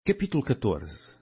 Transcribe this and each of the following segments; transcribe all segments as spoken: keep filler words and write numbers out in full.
Capítulo catorze.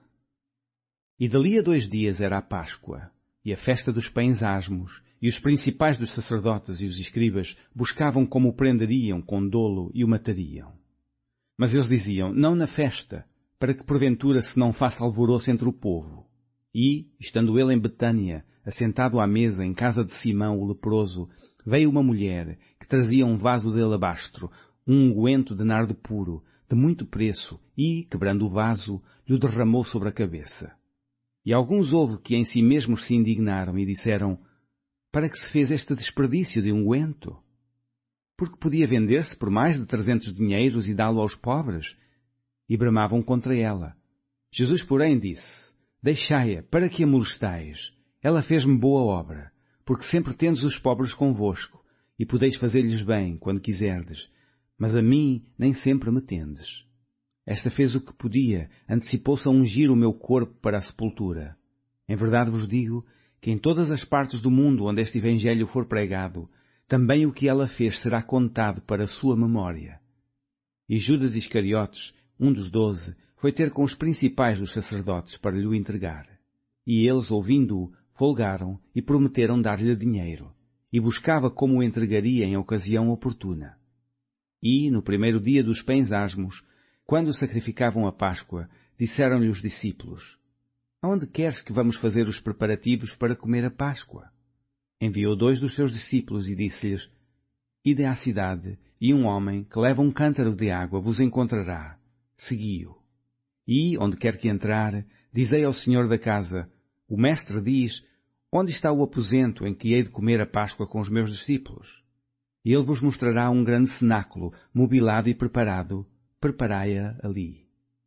E dali a dois dias era a Páscoa, e a festa dos pães asmos, e os principais dos sacerdotes e os escribas buscavam como o prenderiam com dolo e o matariam. Mas eles diziam, não na festa, para que porventura se não faça alvoroço entre o povo. E, estando ele em Betânia, assentado à mesa em casa de Simão o leproso, veio uma mulher que trazia um vaso de alabastro, um unguento de nardo puro, de muito preço, e, quebrando o vaso, lhe derramou sobre a cabeça. E alguns houve que em si mesmos se indignaram e disseram, para que se fez este desperdício de unguento? Porque podia vender-se por mais de trezentos dinheiros e dá-lo aos pobres? E bramavam contra ela. Jesus, porém, disse, deixai-a, para que a molestais? Ela fez-me boa obra, porque sempre tendes os pobres convosco, e podeis fazer-lhes bem, quando quiserdes, mas a mim nem sempre me tendes. Esta fez o que podia, antecipou-se a ungir o meu corpo para a sepultura. Em verdade vos digo que em todas as partes do mundo onde este Evangelho for pregado, também o que ela fez será contado para a sua memória. E Judas Iscariotes, um dos doze, foi ter com os principais dos sacerdotes para lhe o entregar. E eles, ouvindo-o, folgaram e prometeram dar-lhe dinheiro, e buscava como o entregaria em ocasião oportuna. E, no primeiro dia dos pães asmos, quando sacrificavam a Páscoa, disseram-lhe os discípulos, aonde queres que vamos fazer os preparativos para comer a Páscoa? Enviou dois dos seus discípulos e disse-lhes, ide à cidade, e um homem que leva um cântaro de água vos encontrará. Segui-o. E, onde quer que entrar, dizei ao senhor da casa, o mestre diz, onde está o aposento em que hei de comer a Páscoa com os meus discípulos? E ele vos mostrará um grande cenáculo, mobilado e preparado, preparai-a ali.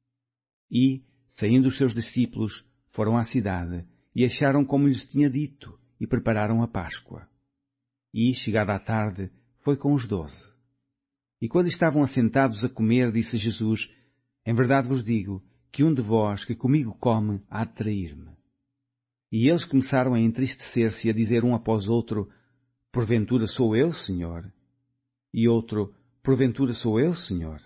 E, saindo os seus discípulos, foram à cidade, e acharam como lhes tinha dito, e prepararam a Páscoa. E, chegada a tarde, foi com os doze. E quando estavam assentados a comer, disse Jesus, em verdade vos digo, que um de vós que comigo come há de trair-me. E eles começaram a entristecer-se e a dizer um após outro, porventura sou eu, Senhor? E outro, porventura sou eu, Senhor?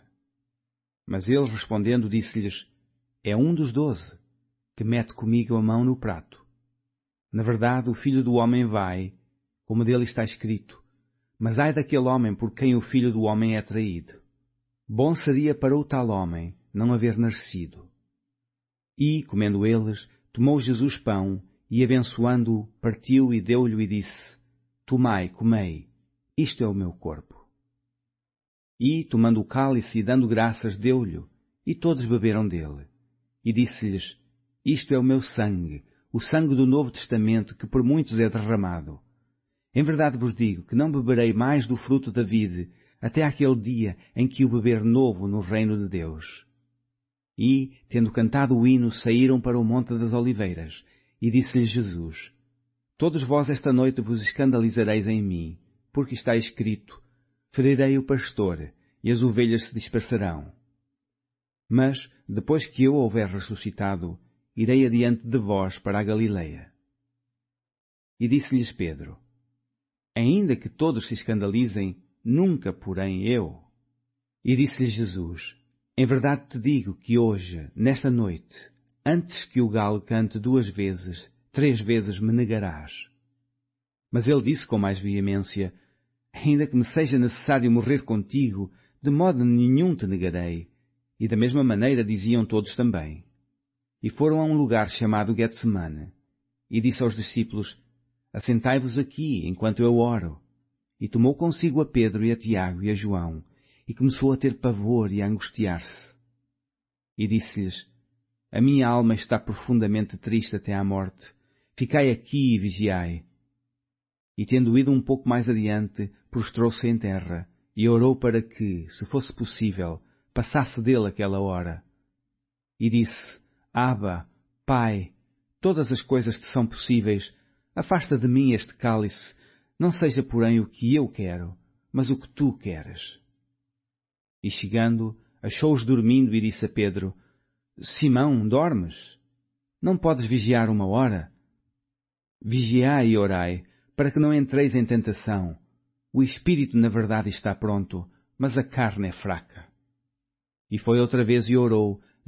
Mas ele, respondendo, disse-lhes, é um dos doze, que mete comigo a mão no prato. Na verdade, o Filho do Homem vai, como dele está escrito, mas ai daquele homem por quem o Filho do Homem é traído. Bom seria para o tal homem não haver nascido. E, comendo eles, tomou Jesus pão, e abençoando-o, partiu e deu-lhe e disse, tomai, comei, isto é o meu corpo. E, tomando o cálice e dando graças, deu-lhe, e todos beberam dele. E disse-lhes, isto é o meu sangue, o sangue do Novo Testamento, que por muitos é derramado. Em verdade vos digo que não beberei mais do fruto da vide, até aquele dia em que o beber novo no reino de Deus. E, tendo cantado o hino, saíram para o Monte das Oliveiras, e disse-lhes Jesus, todos vós esta noite vos escandalizareis em mim, porque está escrito, ferirei o pastor, e as ovelhas se dispersarão. Mas, depois que eu houver ressuscitado, irei adiante de vós para a Galileia. E disse-lhes Pedro, ainda que todos se escandalizem, nunca, porém, eu. E disse-lhes Jesus, em verdade te digo que hoje, nesta noite, antes que o galo cante duas vezes, três vezes me negarás. Mas ele disse com mais veemência, ainda que me seja necessário morrer contigo, de modo nenhum te negarei. E da mesma maneira diziam todos também. E foram a um lugar chamado Getsemane. E disse aos discípulos, assentai-vos aqui, enquanto eu oro. E tomou consigo a Pedro e a Tiago e a João, e começou a ter pavor e a angustiar-se. E disse-lhes, a minha alma está profundamente triste até à morte. Ficai aqui e vigiai. E tendo ido um pouco mais adiante, prostrou-se em terra, e orou para que, se fosse possível, passasse dele aquela hora. E disse, Abba, Pai, todas as coisas te são possíveis, afasta de mim este cálice, não seja porém o que eu quero, mas o que tu queres. E chegando, achou-os dormindo e disse a Pedro, Simão, dormes? Não podes vigiar uma hora? Vigiai e orai, para que não entreis em tentação. O espírito, na verdade, está pronto, mas a carne é fraca. E foi outra vez e orou,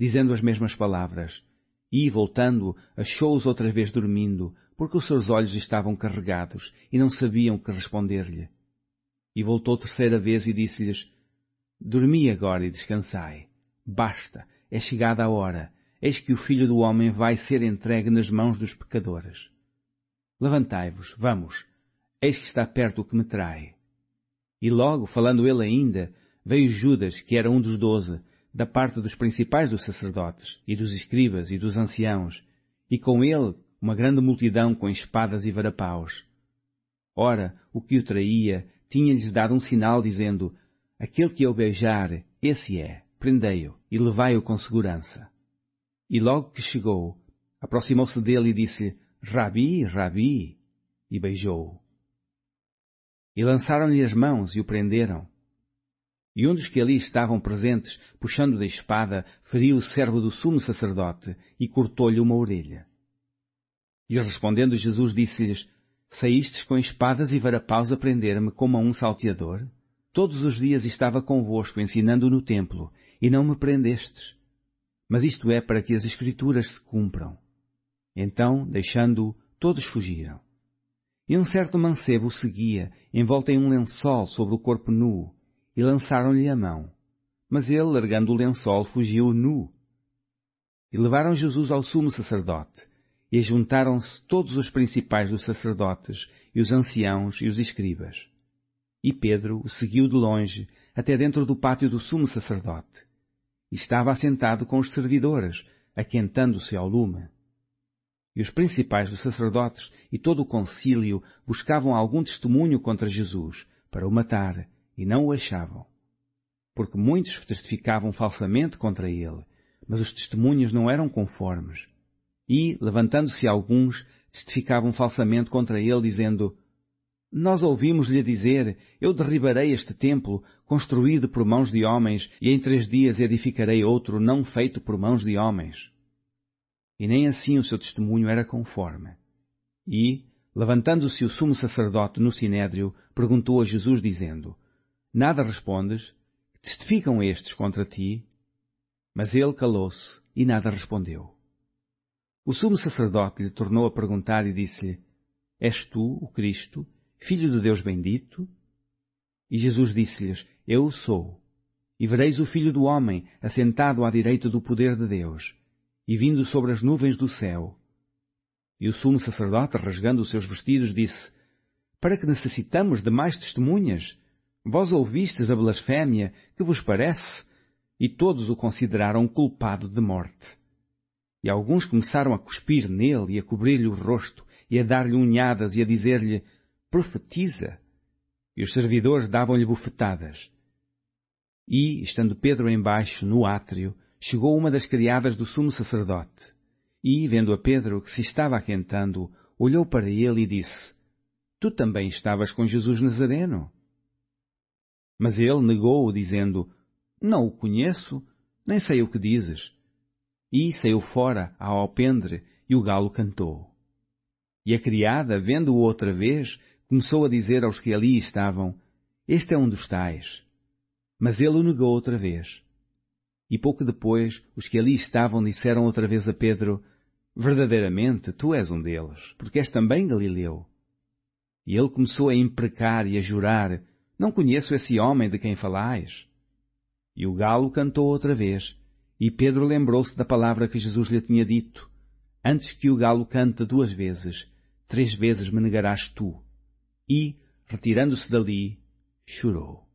dizendo as mesmas palavras, e, voltando, achou-os outra vez dormindo, porque os seus olhos estavam carregados e não sabiam o que responder-lhe. E voltou terceira vez e disse-lhes: Dormi agora e descansai. Basta, é chegada a hora. Eis que o Filho do Homem vai ser entregue nas mãos dos pecadores. Levantai-vos, vamos, eis que está perto o que me trai. E logo, falando ele ainda, veio Judas, que era um dos doze, da parte dos principais dos sacerdotes, e dos escribas, e dos anciãos, e com ele uma grande multidão com espadas e varapaus. Ora, o que o traía tinha-lhes dado um sinal, dizendo: Aquele que eu beijar, esse é, prendei-o, e levai-o com segurança. E logo que chegou, aproximou-se dele e disse-lhe: Rabi, Rabi, e beijou-o. E lançaram-lhe as mãos e o prenderam. E um dos que ali estavam presentes, puxando da espada, feriu o servo do sumo sacerdote e cortou-lhe uma orelha. E respondendo Jesus disse-lhes: Saístes com espadas e varapaus a prender-me como a um salteador? Todos os dias estava convosco ensinando no templo, e não me prendestes. Mas isto é para que as Escrituras se cumpram. Então, deixando-o, todos fugiram. E um certo mancebo o seguia, envolto em um lençol sobre o corpo nu, e lançaram-lhe a mão. Mas ele, largando o lençol, fugiu nu. E levaram Jesus ao sumo sacerdote, e ajuntaram-se todos os principais dos sacerdotes, e os anciãos e os escribas. E Pedro o seguiu de longe, até dentro do pátio do sumo sacerdote. E estava assentado com os servidores, aquentando-se ao lume. E os principais dos sacerdotes e todo o concílio buscavam algum testemunho contra Jesus, para o matar, e não o achavam. Porque muitos testificavam falsamente contra ele, mas os testemunhos não eram conformes. E, levantando-se alguns, testificavam falsamente contra ele, dizendo: Nós ouvimos-lhe dizer: Eu derribarei este templo, construído por mãos de homens, e em três dias edificarei outro, não feito por mãos de homens. E nem assim o seu testemunho era conforme. E, levantando-se o sumo sacerdote no sinédrio, perguntou a Jesus, dizendo: Nada respondes? Testificam estes contra ti? Mas ele calou-se e nada respondeu. O sumo sacerdote lhe tornou a perguntar e disse-lhe: És tu o Cristo, Filho de Deus bendito? E Jesus disse-lhes: Eu o sou. E vereis o Filho do Homem assentado à direita do poder de Deus, e vindo sobre as nuvens do céu. E o sumo sacerdote, rasgando os seus vestidos, disse: Para que necessitamos de mais testemunhas? Vós ouvistes a blasfémia, que vos parece? E todos o consideraram culpado de morte. E alguns começaram a cuspir nele e a cobrir-lhe o rosto, e a dar-lhe unhadas e a dizer-lhe: Profetiza! E os servidores davam-lhe bofetadas. E, estando Pedro embaixo, no átrio, chegou uma das criadas do sumo sacerdote. E, vendo a Pedro, que se estava aquentando, olhou para ele e disse: Tu também estavas com Jesus Nazareno? Mas ele negou-o, dizendo: Não o conheço, nem sei o que dizes. E saiu fora ao alpendre, e o galo cantou. E a criada, vendo-o outra vez, começou a dizer aos que ali estavam: Este é um dos tais. Mas ele o negou outra vez. E pouco depois, os que ali estavam disseram outra vez a Pedro: Verdadeiramente, tu és um deles, porque és também Galileu. E ele começou a imprecar e a jurar: Não conheço esse homem de quem falais. E o galo cantou outra vez, e Pedro lembrou-se da palavra que Jesus lhe tinha dito: Antes que o galo cante duas vezes, três vezes me negarás tu. E, retirando-se dali, chorou.